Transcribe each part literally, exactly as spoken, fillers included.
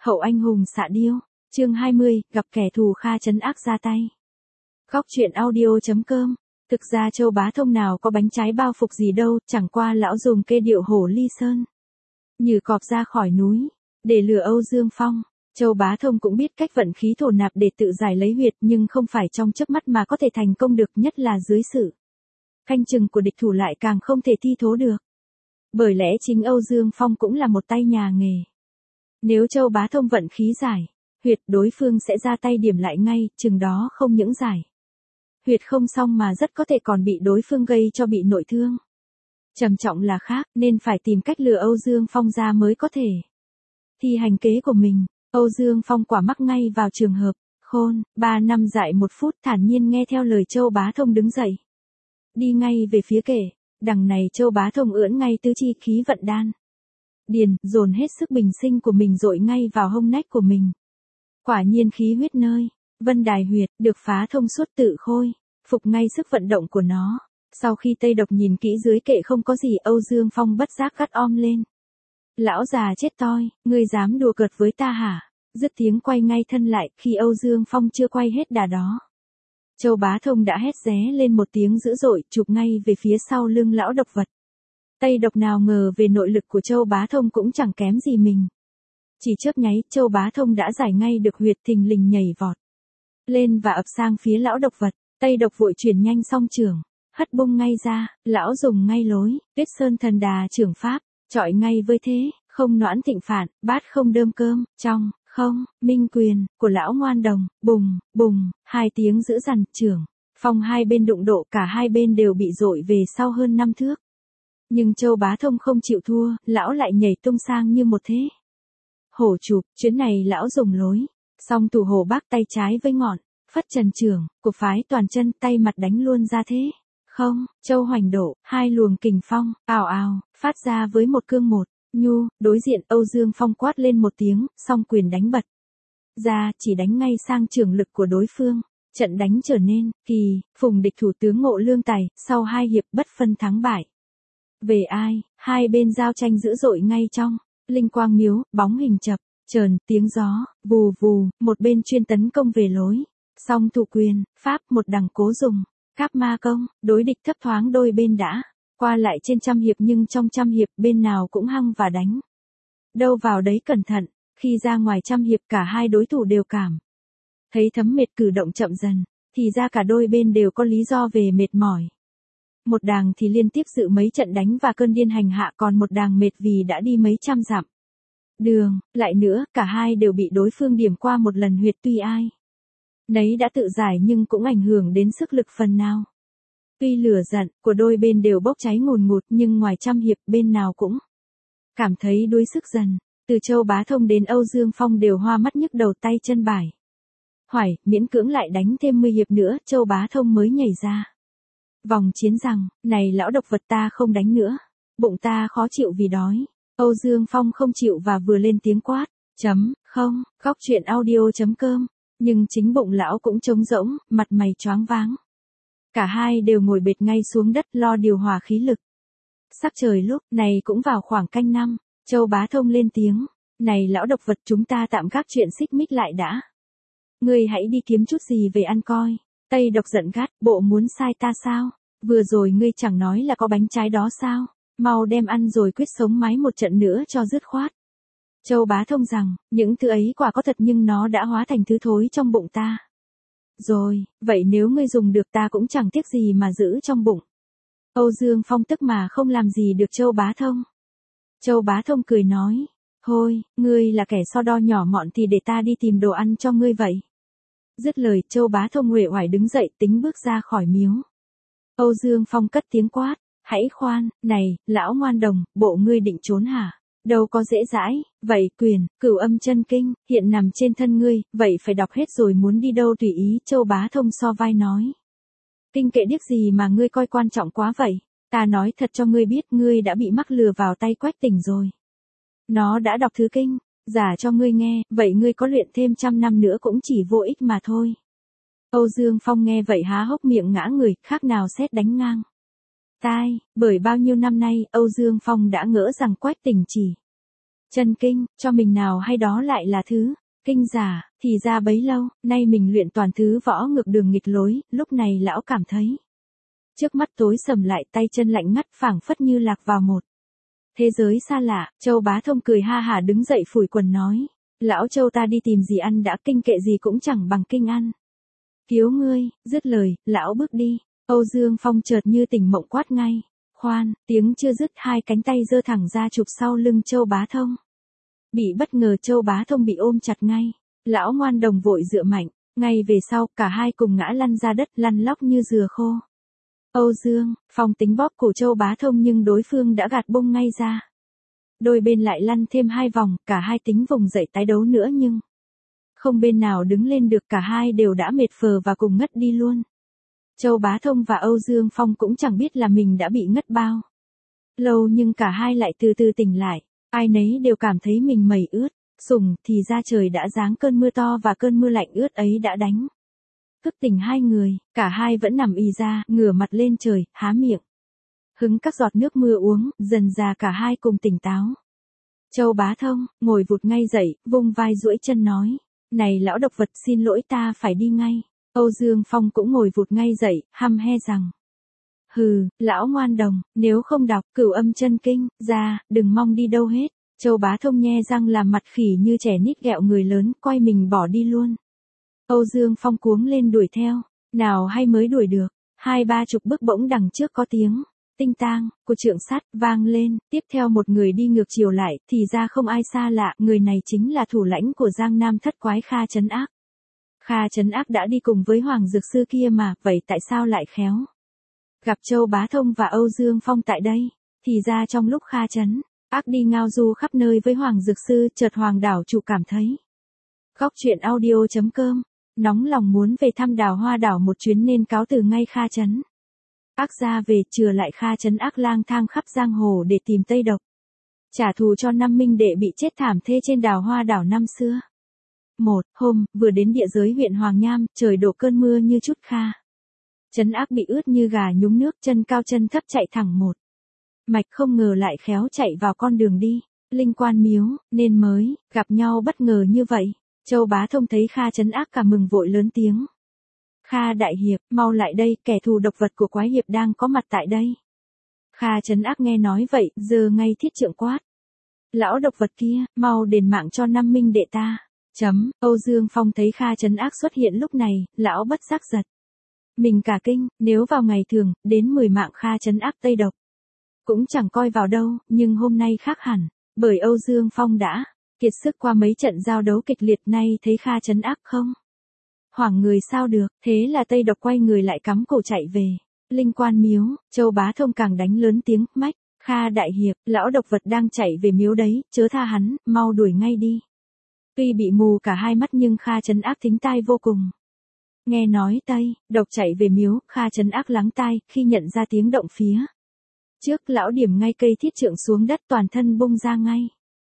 Hậu anh hùng xạ điêu, chương hai mươi, gặp kẻ thù Kha trấn ác ra tay. Góc truyện audio.com. Thực ra Châu Bá Thông nào có bánh trái bao phục gì đâu, chẳng qua lão dùng kê điệu hổ ly sơn. Như cọp ra khỏi núi, để lừa Âu Dương Phong. Châu Bá Thông cũng biết cách vận khí thổ nạp để tự giải lấy huyệt, nhưng không phải trong chớp mắt mà có thể thành công được, nhất là dưới sự canh chừng của địch thủ lại càng không thể thi thố được. Bởi lẽ chính Âu Dương Phong cũng là một tay nhà nghề. Nếu Châu Bá Thông vận khí giải huyệt, đối phương sẽ ra tay điểm lại ngay, chừng đó không những giải huyệt không xong mà rất có thể còn bị đối phương gây cho bị nội thương. Trầm trọng là khác, nên phải tìm cách lừa Âu Dương Phong ra mới có thể thi hành kế của mình. Âu Dương Phong quả mắc ngay vào trường hợp khôn, ba năm dại một phút, thản nhiên nghe theo lời Châu Bá Thông đứng dậy. Đi ngay về phía kệ. Đằng này Châu Bá Thông ưỡn ngay tứ chi khí vận đan điền, dồn hết sức bình sinh của mình dội ngay vào hông nách của mình. Quả nhiên khí huyết nơi vân đài huyệt được phá thông suốt tự khôi phục ngay sức vận động của nó. Sau khi Tây Độc nhìn kỹ dưới kệ không có gì, Âu Dương Phong bất giác gắt om lên. Lão già chết toi, ngươi dám đùa cợt với ta hả? Dứt tiếng quay ngay thân lại, khi Âu Dương Phong chưa quay hết đà đó, Châu Bá Thông đã hét ré lên một tiếng dữ dội, chụp ngay về phía sau lưng lão độc vật. Tây Độc nào ngờ về nội lực của Châu Bá Thông cũng chẳng kém gì mình. Chỉ chớp nháy, Châu Bá Thông đã giải ngay được huyệt, thình lình nhảy vọt lên và ập sang phía lão độc vật. Tây Độc vội chuyển nhanh song trường, hất bung ngay ra, lão dùng ngay lối Tuyết Sơn Thần Đà trưởng pháp, chọi ngay với thế không noãn thịnh phản, bát không đơm cơm, trong không minh quyền của lão ngoan đồng. Bùng bùng, hai tiếng dữ dằn, trưởng phong hai bên đụng độ, cả hai bên đều bị dội về sau hơn năm thước. Nhưng Châu Bá Thông không chịu thua, lão lại nhảy tung sang như một thế hổ chụp. Chuyến này lão dùng lối song thủ hổ bác, tay trái với ngọn phất trần trưởng của phái toàn chân, tay mặt đánh luôn ra thế không Châu Hoành Độ. Hai luồng kình phong ào ào phát ra với một cương một nhu. Đối diện Âu Dương Phong quát lên một tiếng, song quyền đánh bật ra, chỉ đánh ngay sang trường lực của đối phương. Trận đánh trở nên kỳ phùng, địch thủ tướng Ngộ Lương Tài. Sau hai hiệp bất phân thắng bại về ai, hai bên giao tranh dữ dội ngay trong linh quang miếu. Bóng hình chập chờn, tiếng gió vù vù, một bên chuyên tấn công về lối song thủ quyền pháp, một đằng cố dùng cáp ma công. Đối địch thấp thoáng đôi bên đã qua lại trên trăm hiệp, nhưng trong trăm hiệp bên nào cũng hăng và đánh đâu vào đấy cẩn thận. Khi ra ngoài trăm hiệp, cả hai đối thủ đều cảm thấy thấm mệt, cử động chậm dần, thì ra cả đôi bên đều có lý do về mệt mỏi. Một đàng thì liên tiếp dự mấy trận đánh và cơn điên hành hạ, còn một đàng mệt vì đã đi mấy trăm dặm đường. Lại nữa, cả hai đều bị đối phương điểm qua một lần huyệt, tuy ai nấy đã tự giải nhưng cũng ảnh hưởng đến sức lực phần nào. Tuy lửa giận của đôi bên đều bốc cháy ngùn ngụt, nhưng ngoài trăm hiệp bên nào cũng cảm thấy đuối sức dần. Từ Châu Bá Thông đến Âu Dương Phong đều hoa mắt nhức đầu, tay chân bải hoài, miễn cưỡng lại đánh thêm mười hiệp nữa, Châu Bá Thông mới nhảy ra vòng chiến rằng, này lão độc vật, ta không đánh nữa, bụng ta khó chịu vì đói. Âu Dương Phong không chịu và vừa lên tiếng quát, chấm, không, góc truyện audio.com. Nhưng chính bụng lão cũng trống rỗng, mặt mày choáng váng. Cả hai đều ngồi bệt ngay xuống đất lo điều hòa khí lực. Sắc trời lúc này cũng vào khoảng canh năm. Châu Bá Thông lên tiếng, này lão độc vật, chúng ta tạm gác chuyện xích mích lại đã. Ngươi hãy đi kiếm chút gì về ăn coi. Tây Độc giận gắt, bộ muốn sai ta sao? Vừa rồi ngươi chẳng nói là có bánh trái đó sao? Mau đem ăn rồi quyết sống mái một trận nữa cho dứt khoát. Châu Bá Thông rằng, những thứ ấy quả có thật, nhưng nó đã hóa thành thứ thối trong bụng ta rồi, vậy nếu ngươi dùng được ta cũng chẳng tiếc gì mà giữ trong bụng. Âu Dương Phong tức mà không làm gì được Châu Bá Thông. Châu Bá Thông cười nói, thôi, ngươi là kẻ so đo nhỏ mọn thì để ta đi tìm đồ ăn cho ngươi vậy. Dứt lời, Châu Bá Thông uể oải đứng dậy tính bước ra khỏi miếu. Âu Dương Phong cất tiếng quát, hãy khoan, này, lão ngoan đồng, bộ ngươi định trốn hả? Đâu có dễ dãi, vậy quyền, cửu âm chân kinh, hiện nằm trên thân ngươi, vậy phải đọc hết rồi muốn đi đâu tùy ý. Châu Bá Thông so vai nói, kinh kệ điếc gì mà ngươi coi quan trọng quá vậy, ta nói thật cho ngươi biết, ngươi đã bị mắc lừa vào tay Quách Tỉnh rồi. Nó đã đọc thứ kinh giả cho ngươi nghe, vậy ngươi có luyện thêm trăm năm nữa cũng chỉ vô ích mà thôi. Âu Dương Phong nghe vậy há hốc miệng ngã người, khác nào sét đánh ngang tai, bởi bao nhiêu năm nay Âu Dương Phong đã ngỡ rằng Quách Tỉnh chỉ Chân kinh, cho mình nào hay đó lại là thứ kinh giả, thì ra bấy lâu, nay mình luyện toàn thứ võ ngược đường nghịch lối, lúc này lão cảm thấy trước mắt tối sầm lại, tay chân lạnh ngắt, phảng phất như lạc vào một thế giới xa lạ. Châu Bá Thông cười ha hả đứng dậy phủi quần nói, lão Châu ta đi tìm gì ăn đã, kinh kệ gì cũng chẳng bằng kinh ăn. Cứu ngươi, dứt lời, lão bước đi. Âu Dương Phong chợt như tỉnh mộng quát ngay, khoan, tiếng chưa dứt hai cánh tay giơ thẳng ra chụp sau lưng Châu Bá Thông. Bị bất ngờ Châu Bá Thông bị ôm chặt ngay, lão ngoan đồng vội dựa mạnh, ngay về sau cả hai cùng ngã lăn ra đất, lăn lóc như dừa khô. Âu Dương Phong tính bóp cổ Châu Bá Thông nhưng đối phương đã gạt bông ngay ra. Đôi bên lại lăn thêm hai vòng, cả hai tính vùng dậy tái đấu nữa nhưng không bên nào đứng lên được, cả hai đều đã mệt phờ và cùng ngất đi luôn. Châu Bá Thông và Âu Dương Phong cũng chẳng biết là mình đã bị ngất bao lâu, nhưng cả hai lại từ từ tỉnh lại, ai nấy đều cảm thấy mình mẩy ướt, sùng thì ra trời đã giáng cơn mưa to và cơn mưa lạnh ướt ấy đã đánh thức tỉnh hai người, cả hai vẫn nằm ì ra, ngửa mặt lên trời, há miệng hứng các giọt nước mưa uống, dần dà cả hai cùng tỉnh táo. Châu Bá Thông ngồi vụt ngay dậy, vung vai duỗi chân nói, này lão độc vật, xin lỗi ta phải đi ngay. Âu Dương Phong cũng ngồi vụt ngay dậy, hăm he rằng, hừ, lão ngoan đồng, nếu không đọc Cửu Âm Chân Kinh ra, đừng mong đi đâu hết. Châu Bá Thông nhe răng làm mặt khỉ như trẻ nít ghẹo người lớn, quay mình bỏ đi luôn. Âu Dương Phong cuống lên đuổi theo, nào hay mới đuổi được, hai ba chục bước bỗng đằng trước có tiếng tinh tang của trượng sắt vang lên, tiếp theo một người đi ngược chiều lại, thì ra không ai xa lạ, người này chính là thủ lãnh của Giang Nam thất quái Kha Trấn Ác. Kha Trấn Ác đã đi cùng với Hoàng Dược Sư kia mà, vậy tại sao lại khéo gặp Châu Bá Thông và Âu Dương Phong tại đây? Thì ra trong lúc Kha Trấn Ác đi ngao du khắp nơi với Hoàng Dược Sư, chợt Hoàng đảo chủ cảm thấy Góc truyện audio chấm com nóng lòng muốn về thăm Đào Hoa đảo một chuyến nên cáo từ ngay Kha Trấn Ác ra về, chừa lại Kha Trấn Ác lang thang khắp giang hồ để tìm Tây Độc, trả thù cho năm minh đệ bị chết thảm thê trên Đào Hoa đảo năm xưa. Một hôm, vừa đến địa giới huyện Hoàng Nham, trời đổ cơn mưa như chút, Kha Trấn Ác bị ướt như gà nhúng nước, chân cao chân thấp chạy thẳng một mạch, không ngờ lại khéo chạy vào con đường đi Linh Quan Miếu, nên mới gặp nhau bất ngờ như vậy. Châu Bá Thông thấy Kha Trấn Ác cả mừng vội lớn tiếng, Kha đại hiệp, mau lại đây, kẻ thù độc vật của quái hiệp đang có mặt tại đây. Kha Trấn Ác nghe nói vậy, giơ ngay thiết trượng quát, lão độc vật kia, mau đền mạng cho năm minh đệ ta. Chấm, Âu Dương Phong thấy Kha Trấn Ác xuất hiện lúc này, lão bất giác giật mình cả kinh, nếu vào ngày thường, đến mười mạng Kha Trấn Ác Tây Độc cũng chẳng coi vào đâu, nhưng hôm nay khác hẳn, bởi Âu Dương Phong đã kiệt sức qua mấy trận giao đấu kịch liệt, nay thấy Kha Trấn Ác không hoảng người sao được, thế là Tây Độc quay người lại cắm cổ chạy về Linh Quan Miếu. Châu Bá Thông càng đánh lớn tiếng, mách, Kha đại hiệp, lão độc vật đang chạy về miếu đấy, chớ tha hắn, mau đuổi ngay đi. Tuy bị mù cả hai mắt nhưng Kha Trấn Ác thính tai vô cùng. Nghe nói Tây Độc chạy về miếu, Kha Trấn Ác lắng tai, khi nhận ra tiếng động phía trước, lão điểm ngay cây thiết trượng xuống đất, toàn thân bung ra ngay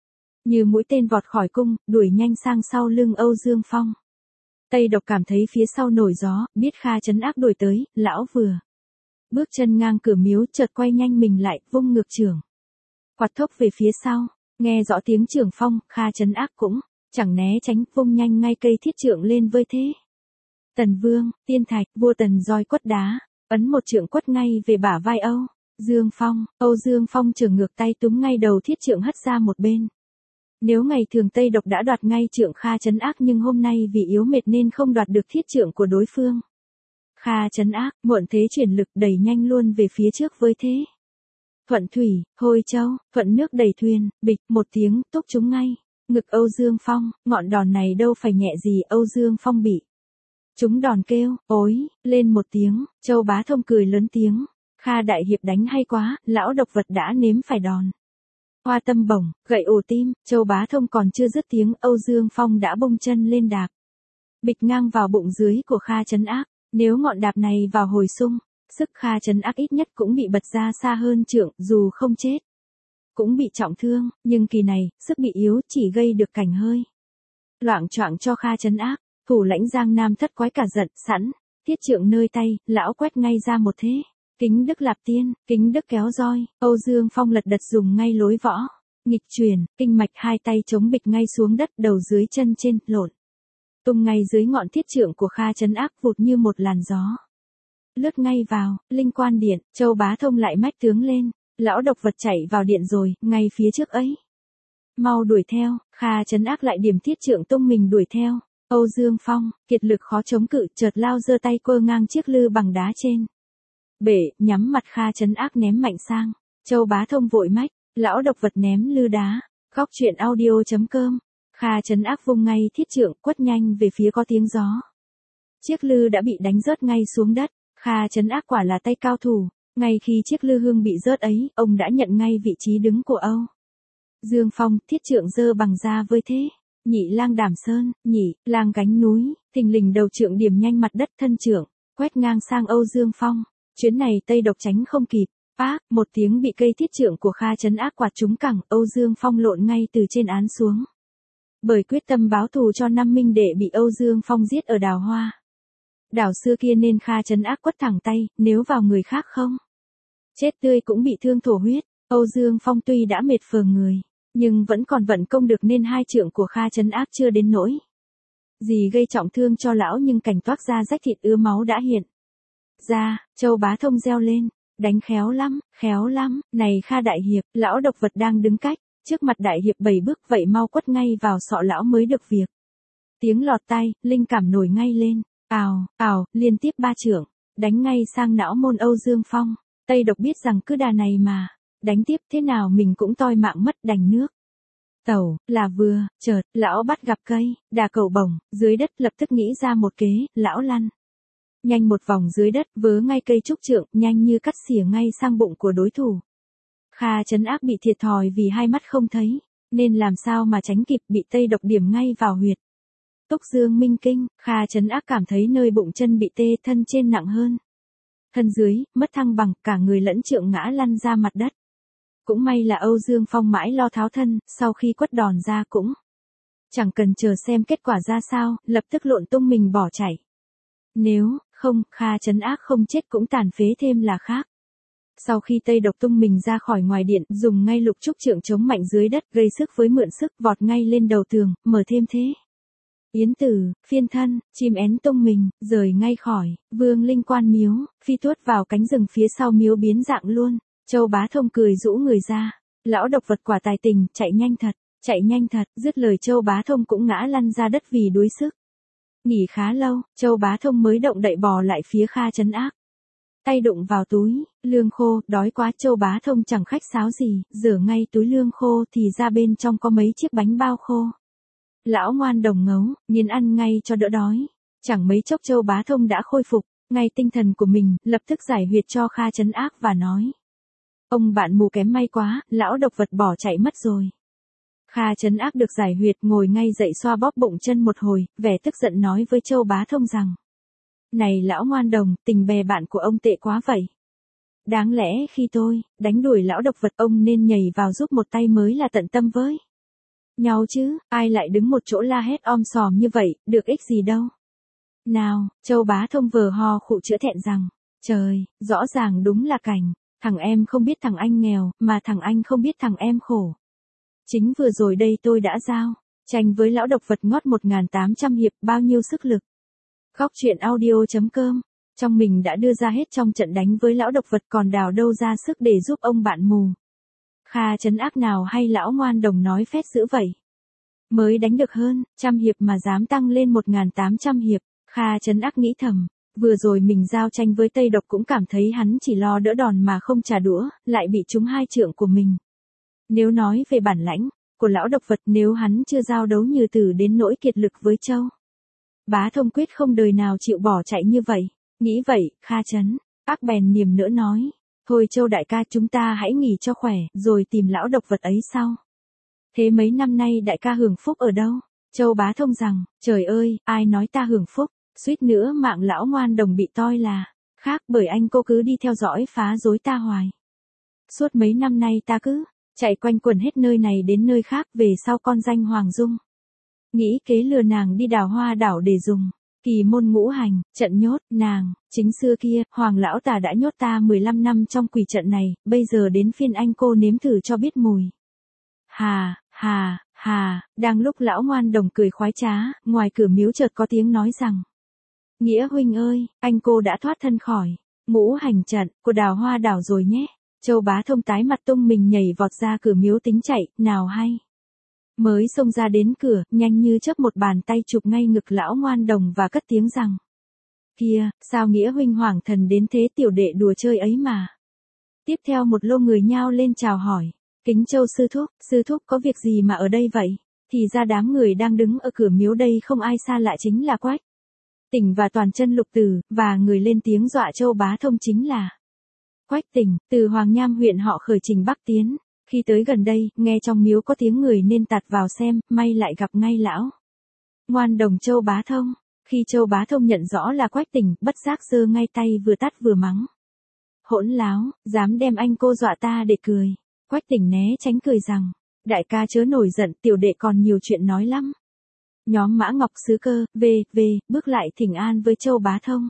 như mũi tên vọt khỏi cung, đuổi nhanh sang sau lưng Âu Dương Phong. Tây Độc cảm thấy phía sau nổi gió, biết Kha Trấn Ác đuổi tới, lão vừa bước chân ngang cửa miếu, chợt quay nhanh mình lại, vung ngược chưởng quạt thốc về phía sau. Nghe rõ tiếng chưởng phong, Kha Trấn Ác cũng chẳng né tránh, vung nhanh ngay cây thiết trượng lên với thế Tần Vương, Tiên Thạch, vua Tần roi quất đá, ấn một trượng quất ngay về bả vai Âu Dương Phong. Âu Dương Phong chưởng ngược tay túm ngay đầu thiết trượng hất ra một bên. Nếu ngày thường Tây Độc đã đoạt ngay trượng Kha Trấn Ác, nhưng hôm nay vì yếu mệt nên không đoạt được thiết trượng của đối phương. Kha Trấn Ác muộn thế chuyển lực, đẩy nhanh luôn về phía trước với thế Thuận Thủy, Hồi Châu, thuận nước đẩy thuyền, bịch một tiếng, túc trúng ngay ngực Âu Dương Phong. Ngọn đòn này đâu phải nhẹ gì, Âu Dương Phong bị trúng đòn kêu ối lên một tiếng. Châu Bá Thông cười lớn tiếng, Kha đại hiệp đánh hay quá, lão độc vật đã nếm phải đòn hoa tâm bổng, gậy ổ tim. Châu Bá Thông còn chưa dứt tiếng, Âu Dương Phong đã bông chân lên đạp bịch ngang vào bụng dưới của Kha Trấn Ác. Nếu ngọn đạp này vào hồi sung, sức Kha Trấn Ác ít nhất cũng bị bật ra xa hơn trượng, dù không chết cũng bị trọng thương, nhưng kỳ này, sức bị yếu chỉ gây được cảnh hơi loạng choạng cho Kha Trấn Ác. Thủ lãnh Giang Nam thất quái cả giận, sẵn thiết trượng nơi tay, lão quét ngay ra một thế Kính Đức Lạp Tiên, Kính Đức kéo roi. Âu Dương Phong lật đật dùng ngay lối võ Nghịch chuyển, kinh mạch hai tay chống bịch ngay xuống đất, đầu dưới chân trên, lộn. Tung ngay dưới ngọn thiết trượng của Kha Trấn Ác vụt như một làn gió. Lướt ngay vào, linh quan điện, Châu Bá Thông lại mách tướng lên, lão độc vật chạy vào điện rồi, ngay phía trước ấy. Mau đuổi theo, Kha Trấn Ác lại điểm thiết trượng tung mình đuổi theo. Âu Dương Phong, kiệt lực khó chống cự, chợt lao giơ tay quơ ngang chiếc lư bằng đá trên bể, nhắm mặt Kha Trấn Ác ném mạnh sang. Châu Bá Thông vội mách, lão độc vật ném lư đá. Góc truyện audio chấm com. Kha Trấn Ác vung ngay thiết trượng, quất nhanh về phía có tiếng gió. Chiếc lư đã bị đánh rớt ngay xuống đất. Kha Trấn Ác quả là tay cao thủ, ngay khi chiếc lư hương bị rớt ấy, ông đã nhận ngay vị trí đứng của Âu Dương Phong, thiết trượng giơ bằng da với thế. Nhị lang Đàm Sơn, nhị lang gánh núi, thình lình đầu trượng điểm nhanh mặt đất, thân trượng quét ngang sang Âu Dương Phong. Chuyến này Tây Độc tránh không kịp, bác, một tiếng bị cây thiết trượng của Kha Trấn Ác quạt trúng cẳng, Âu Dương Phong lộn ngay từ trên án xuống. Bởi quyết tâm báo thù cho năm minh đệ bị Âu Dương Phong giết ở Đào Hoa đảo xưa kia nên Kha Trấn Ác quất thẳng tay, nếu vào người khác không chết tươi cũng bị thương thổ huyết. Âu Dương Phong tuy đã mệt phờ người, nhưng vẫn còn vận công được nên hai trượng của Kha Trấn Ác chưa đến nỗi gì gây trọng thương cho lão, nhưng cảnh toác ra rách thịt ứa máu đã hiện ra. Châu Bá Thông reo lên, đánh khéo lắm, khéo lắm, này Kha đại hiệp, lão độc vật đang đứng cách trước mặt đại hiệp bảy bước, vậy mau quất ngay vào sọ lão mới được việc. Tiếng lọt tay, linh cảm nổi ngay lên, ào, ào, liên tiếp ba trượng, đánh ngay sang não môn Âu Dương Phong. Tây Độc biết rằng cứ đà này mà đánh tiếp thế nào mình cũng toi mạng mất, đành nước tẩu là vừa. Chợt lão bắt gặp cây đà cầu bổng dưới đất, lập tức nghĩ ra một kế, lão lăn nhanh một vòng dưới đất, vớ ngay cây trúc trượng, nhanh như cắt xỉa ngay sang bụng của đối thủ. Kha Trấn Ác bị thiệt thòi vì hai mắt không thấy, nên làm sao mà tránh kịp, bị Tây Độc điểm ngay vào huyệt Túc Dương Minh Kinh. Kha Trấn Ác cảm thấy nơi bụng chân bị tê, thân trên nặng hơn thân dưới, mất thăng bằng, cả người lẫn trượng ngã lăn ra mặt đất. Cũng may là Âu Dương Phong mãi lo tháo thân, sau khi quất đòn ra cũng chẳng cần chờ xem kết quả ra sao, lập tức lộn tung mình bỏ chạy. Nếu không, Kha Trấn Ác không chết cũng tàn phế thêm là khác. Sau khi Tây Độc tung mình ra khỏi ngoài điện, dùng ngay lục trúc trượng chống mạnh dưới đất, gây sức với mượn sức, vọt ngay lên đầu tường, mở thêm thế. Yến Tử, phiên thân, chim én tung mình, rời ngay khỏi Vương Linh Quan miếu, phi tuốt vào cánh rừng phía sau miếu biến dạng luôn. Châu Bá Thông cười rũ người ra, lão độc vật quả tài tình, chạy nhanh thật, chạy nhanh thật. Dứt lời Châu Bá Thông cũng ngã lăn ra đất vì đuối sức. Nghỉ khá lâu, Châu Bá Thông mới động đậy bò lại phía Kha Trấn Ác. Tay đụng vào túi lương khô, đói quá. Châu Bá Thông chẳng khách sáo gì, rửa ngay túi lương khô thì ra bên trong có mấy chiếc bánh bao khô. Lão ngoan đồng ngấu, nghiến ăn ngay cho đỡ đói. Chẳng mấy chốc Châu Bá Thông đã khôi phục ngay tinh thần của mình, lập tức giải huyệt cho Kha Trấn Ác và nói: ông bạn mù kém may quá, lão độc vật bỏ chạy mất rồi. Kha Trấn Ác được giải huyệt, ngồi ngay dậy xoa bóp bụng chân một hồi, vẻ tức giận nói với Châu Bá Thông rằng: này lão ngoan đồng, tình bè bạn của ông tệ quá vậy. Đáng lẽ khi tôi đánh đuổi lão độc vật, ông nên nhảy vào giúp một tay mới là tận tâm với nhau chứ, ai lại đứng một chỗ la hét om sòm như vậy, được ích gì đâu. Nào, Châu Bá Thông vờ ho khụ chữa thẹn rằng: trời, rõ ràng đúng là cảnh, thằng em không biết thằng anh nghèo, mà thằng anh không biết thằng em khổ. Chính vừa rồi đây tôi đã giao tranh với lão độc vật ngót một nghìn tám trăm hiệp, bao nhiêu sức lực. Góc truyện audio chấm com. Trong mình đã đưa ra hết trong trận đánh với lão độc vật, còn đào đâu ra sức để giúp ông bạn mù. Kha Trấn Ác nào hay lão ngoan đồng nói phét dữ vậy. Mới đánh được hơn trăm hiệp mà dám tăng lên một nghìn tám trăm hiệp. Kha Trấn Ác nghĩ thầm, vừa rồi mình giao tranh với Tây Độc cũng cảm thấy hắn chỉ lo đỡ đòn mà không trả đũa, lại bị trúng hai trượng của mình. Nếu nói về bản lãnh của lão độc vật, nếu hắn chưa giao đấu như Tử đến nỗi kiệt lực với Châu Bá Thông, quyết không đời nào chịu bỏ chạy như vậy. Nghĩ vậy, Kha Trấn Ác bèn niềm nữa nói: thôi Châu đại ca, chúng ta hãy nghỉ cho khỏe, rồi tìm lão độc vật ấy sau. Thế mấy năm nay đại ca hưởng phúc ở đâu? Châu Bá Thông rằng: trời ơi, ai nói ta hưởng phúc, suýt nữa mạng lão ngoan đồng bị toi là khác, bởi anh cô cứ đi theo dõi phá rối ta hoài. Suốt mấy năm nay ta cứ chạy quanh quẩn hết nơi này đến nơi khác, về sau con danh Hoàng Dung nghĩ kế lừa nàng đi Đào Hoa đảo để dùng kỳ môn ngũ hành trận nhốt nàng. Chính xưa kia, Hoàng lão tà đã nhốt ta mười lăm năm trong quỷ trận này, bây giờ đến phiên anh cô nếm thử cho biết mùi. Hà, hà, hà, đang lúc lão ngoan đồng cười khoái trá, ngoài cửa miếu chợt có tiếng nói rằng. Nghĩa huynh ơi, anh cô đã thoát thân khỏi ngũ hành trận của Đào Hoa đảo rồi nhé. Châu Bá Thông tái mặt tung mình nhảy vọt ra cửa miếu tính chạy, nào hay. Mới xông ra đến cửa, nhanh như chớp một bàn tay chụp ngay ngực lão ngoan đồng và cất tiếng rằng. Kìa, sao Nghĩa huynh hoàng thần đến thế tiểu đệ đùa chơi ấy mà. Tiếp theo một lô người nhao lên chào hỏi. Kính Châu sư thúc, sư thúc có việc gì mà ở đây vậy? Thì ra đám người đang đứng ở cửa miếu đây không ai xa lạ chính là Quách Tỉnh và Toàn Chân Lục Tử, và người lên tiếng dọa Châu Bá Thông chính là Quách Tỉnh, từ Hoàng Nham huyện họ khởi trình bắc tiến. Khi tới gần đây, nghe trong miếu có tiếng người nên tạt vào xem, may lại gặp ngay lão ngoan đồng Châu Bá Thông. Khi Châu Bá Thông nhận rõ là Quách Tỉnh, bất giác giơ ngay tay vừa tát vừa mắng. Hỗn láo, dám đem anh cô dọa ta để cười. Quách Tỉnh né tránh cười rằng, đại ca chớ nổi giận, tiểu đệ còn nhiều chuyện nói lắm. Nhóm Mã Ngọc Sứ Cơ, về, về, bước lại thỉnh an với Châu Bá Thông.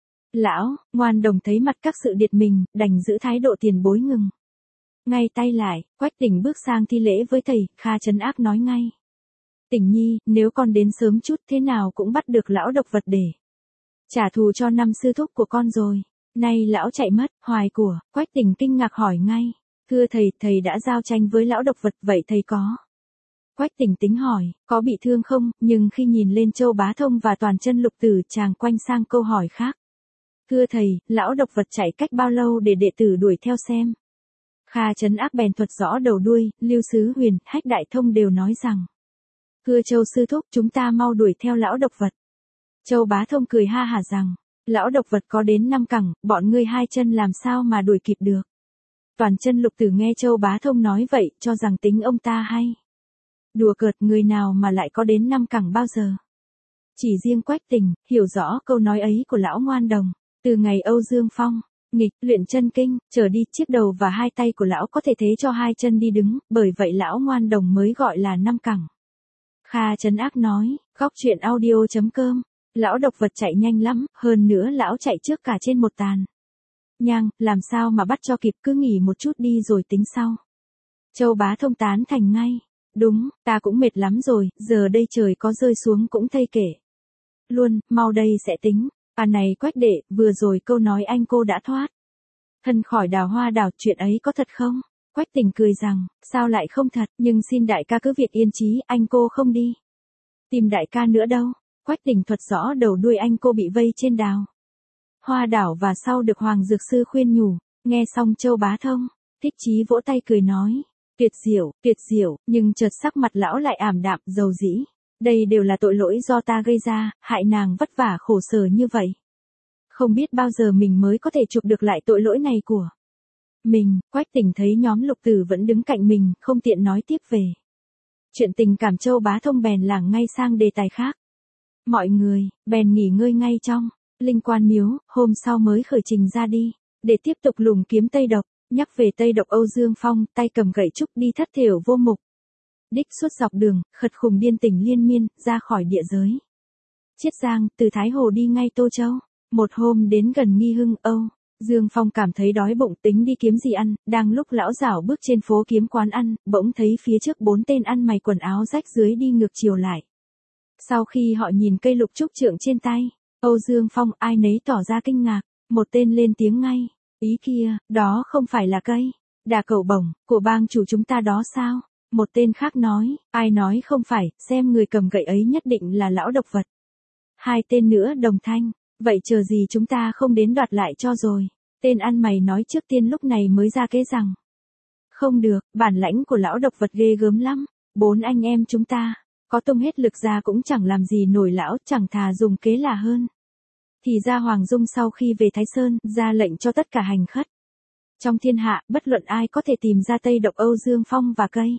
Lão ngoan đồng thấy mặt các sự điệt mình, đành giữ thái độ tiền bối ngừng ngay tay lại. Quách Tỉnh bước sang thi lễ với thầy, Kha trấn ác nói ngay. Tỉnh nhi, nếu con đến sớm chút thế nào cũng bắt được lão độc vật để trả thù cho năm sư thúc của con rồi. Nay lão chạy mất, hoài của. Quách Tỉnh kinh ngạc hỏi ngay. Thưa thầy, thầy đã giao tranh với lão độc vật, vậy thầy có? Quách Tỉnh tính hỏi, có bị thương không, nhưng khi nhìn lên Châu Bá Thông và Toàn Chân Lục Tử chàng quanh sang câu hỏi khác. Thưa thầy, lão độc vật chạy cách bao lâu để đệ tử đuổi theo xem? Kha trấn ác bèn thuật rõ đầu đuôi, Lưu Sứ Huyền, Hách Đại Thông đều nói rằng. Thưa Châu sư thúc, chúng ta mau đuổi theo lão độc vật. Châu Bá Thông cười ha hả rằng, lão độc vật có đến năm cẳng, bọn ngươi hai chân làm sao mà đuổi kịp được. Toàn Chân Lục Tử nghe Châu Bá Thông nói vậy, cho rằng tính ông ta hay. Đùa cợt, người nào mà lại có đến năm cẳng bao giờ. Chỉ riêng Quách Tỉnh, hiểu rõ câu nói ấy của lão ngoan đồng. Từ ngày Âu Dương Phong nghịch luyện chân kinh, trở đi, chiếc đầu và hai tay của lão có thể thế cho hai chân đi đứng, bởi vậy lão ngoan đồng mới gọi là năm cẳng. Kha trấn ác nói, góc truyện audio chấm com, lão độc vật chạy nhanh lắm, hơn nữa lão chạy trước cả trên một tàn nhang, làm sao mà bắt cho kịp, cứ nghỉ một chút đi rồi tính sau. Châu Bá Thông tán thành ngay, đúng, ta cũng mệt lắm rồi, giờ đây trời có rơi xuống cũng thây kể. Luôn, mau đây sẽ tính. À này Quách đệ, vừa rồi câu nói anh cô đã thoát thân khỏi Đào Hoa đảo, chuyện ấy có thật không? Quách Tỉnh cười rằng, sao lại không thật, nhưng xin đại ca cứ việc yên chí, anh cô không đi tìm đại ca nữa đâu. Quách Tỉnh thuật rõ đầu đuôi anh cô bị vây trên Đào Hoa đảo và sau được Hoàng Dược Sư khuyên nhủ. Nghe xong Châu Bá Thông thích chí vỗ tay cười nói, tuyệt diệu, tuyệt diệu, nhưng chợt sắc mặt lão lại ảm đạm, dầu dĩ. Đây đều là tội lỗi do ta gây ra, hại nàng vất vả khổ sở như vậy. Không biết bao giờ mình mới có thể chuộc được lại tội lỗi này của mình. Quách Tỉnh thấy nhóm Lục Tử vẫn đứng cạnh mình, không tiện nói tiếp về chuyện tình cảm. Châu Bá Thông bèn lảng ngay sang đề tài khác. Mọi người bèn nghỉ ngơi ngay trong Linh Quan miếu, hôm sau mới khởi trình ra đi để tiếp tục lùng kiếm Tây Độc. Nhắc về Tây Độc, Âu Dương Phong tay cầm gậy trúc đi thất thểu vô mục đích suốt dọc đường, khật khùng điên tình liên miên, ra khỏi địa giới Chiết Giang, từ Thái Hồ đi ngay Tô Châu. Một hôm đến gần Nghi Hưng, Âu Dương Phong cảm thấy đói bụng, tính đi kiếm gì ăn, đang lúc lão dảo bước trên phố kiếm quán ăn, bỗng thấy phía trước bốn tên ăn mày quần áo rách dưới đi ngược chiều lại. Sau khi họ nhìn cây lục trúc trượng trên tay Âu Dương Phong, ai nấy tỏ ra kinh ngạc. Một tên lên tiếng ngay, ý kia, đó không phải là cây đà cẩu bổng của bang chủ chúng ta đó sao? Một tên khác nói, ai nói không phải, xem người cầm gậy ấy nhất định là lão độc vật. Hai tên nữa đồng thanh, vậy chờ gì chúng ta không đến đoạt lại cho rồi. Tên ăn mày nói trước tiên lúc này mới ra kế rằng, không được, bản lãnh của lão độc vật ghê gớm lắm. Bốn anh em chúng ta có tung hết lực ra cũng chẳng làm gì nổi lão, chẳng thà dùng kế là hơn. Thì ra Hoàng Dung sau khi về Thái Sơn, ra lệnh cho tất cả hành khất trong thiên hạ, bất luận ai có thể tìm ra Tây Độc, Âu Dương Phong và cây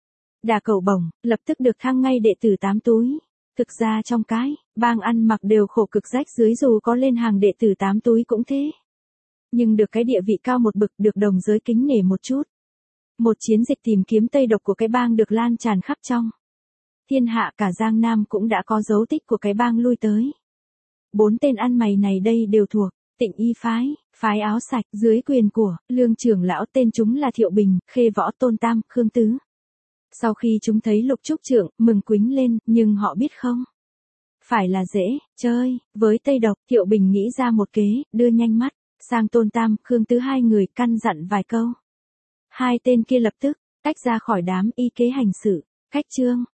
đà cẩu bổng, lập tức được thăng ngay đệ tử tám túi. Thực ra trong cái bang ăn mặc đều khổ cực rách dưới, dù có lên hàng đệ tử tám túi cũng thế. Nhưng được cái địa vị cao một bậc, được đồng giới kính nể một chút. Một chiến dịch tìm kiếm Tây Độc của cái bang được lan tràn khắp trong thiên hạ, cả Giang Nam cũng đã có dấu tích của cái bang lui tới. Bốn tên ăn mày này đây đều thuộc Tịnh Y phái, phái áo sạch, dưới quyền của Lương trưởng lão, tên chúng là Thiệu Bình, Khê Võ, Tôn Tam, Khương Tứ. Sau khi chúng thấy Lục Trúc Trượng, mừng quính lên, nhưng họ biết không? Phải là dễ, chơi, với Tây Độc, Thiệu Bình nghĩ ra một kế, đưa nhanh mắt, sang Tôn Tam, Khương Tứ hai người, căn dặn vài câu. Hai tên kia lập tức, tách ra khỏi đám y kế hành sự, cách trương.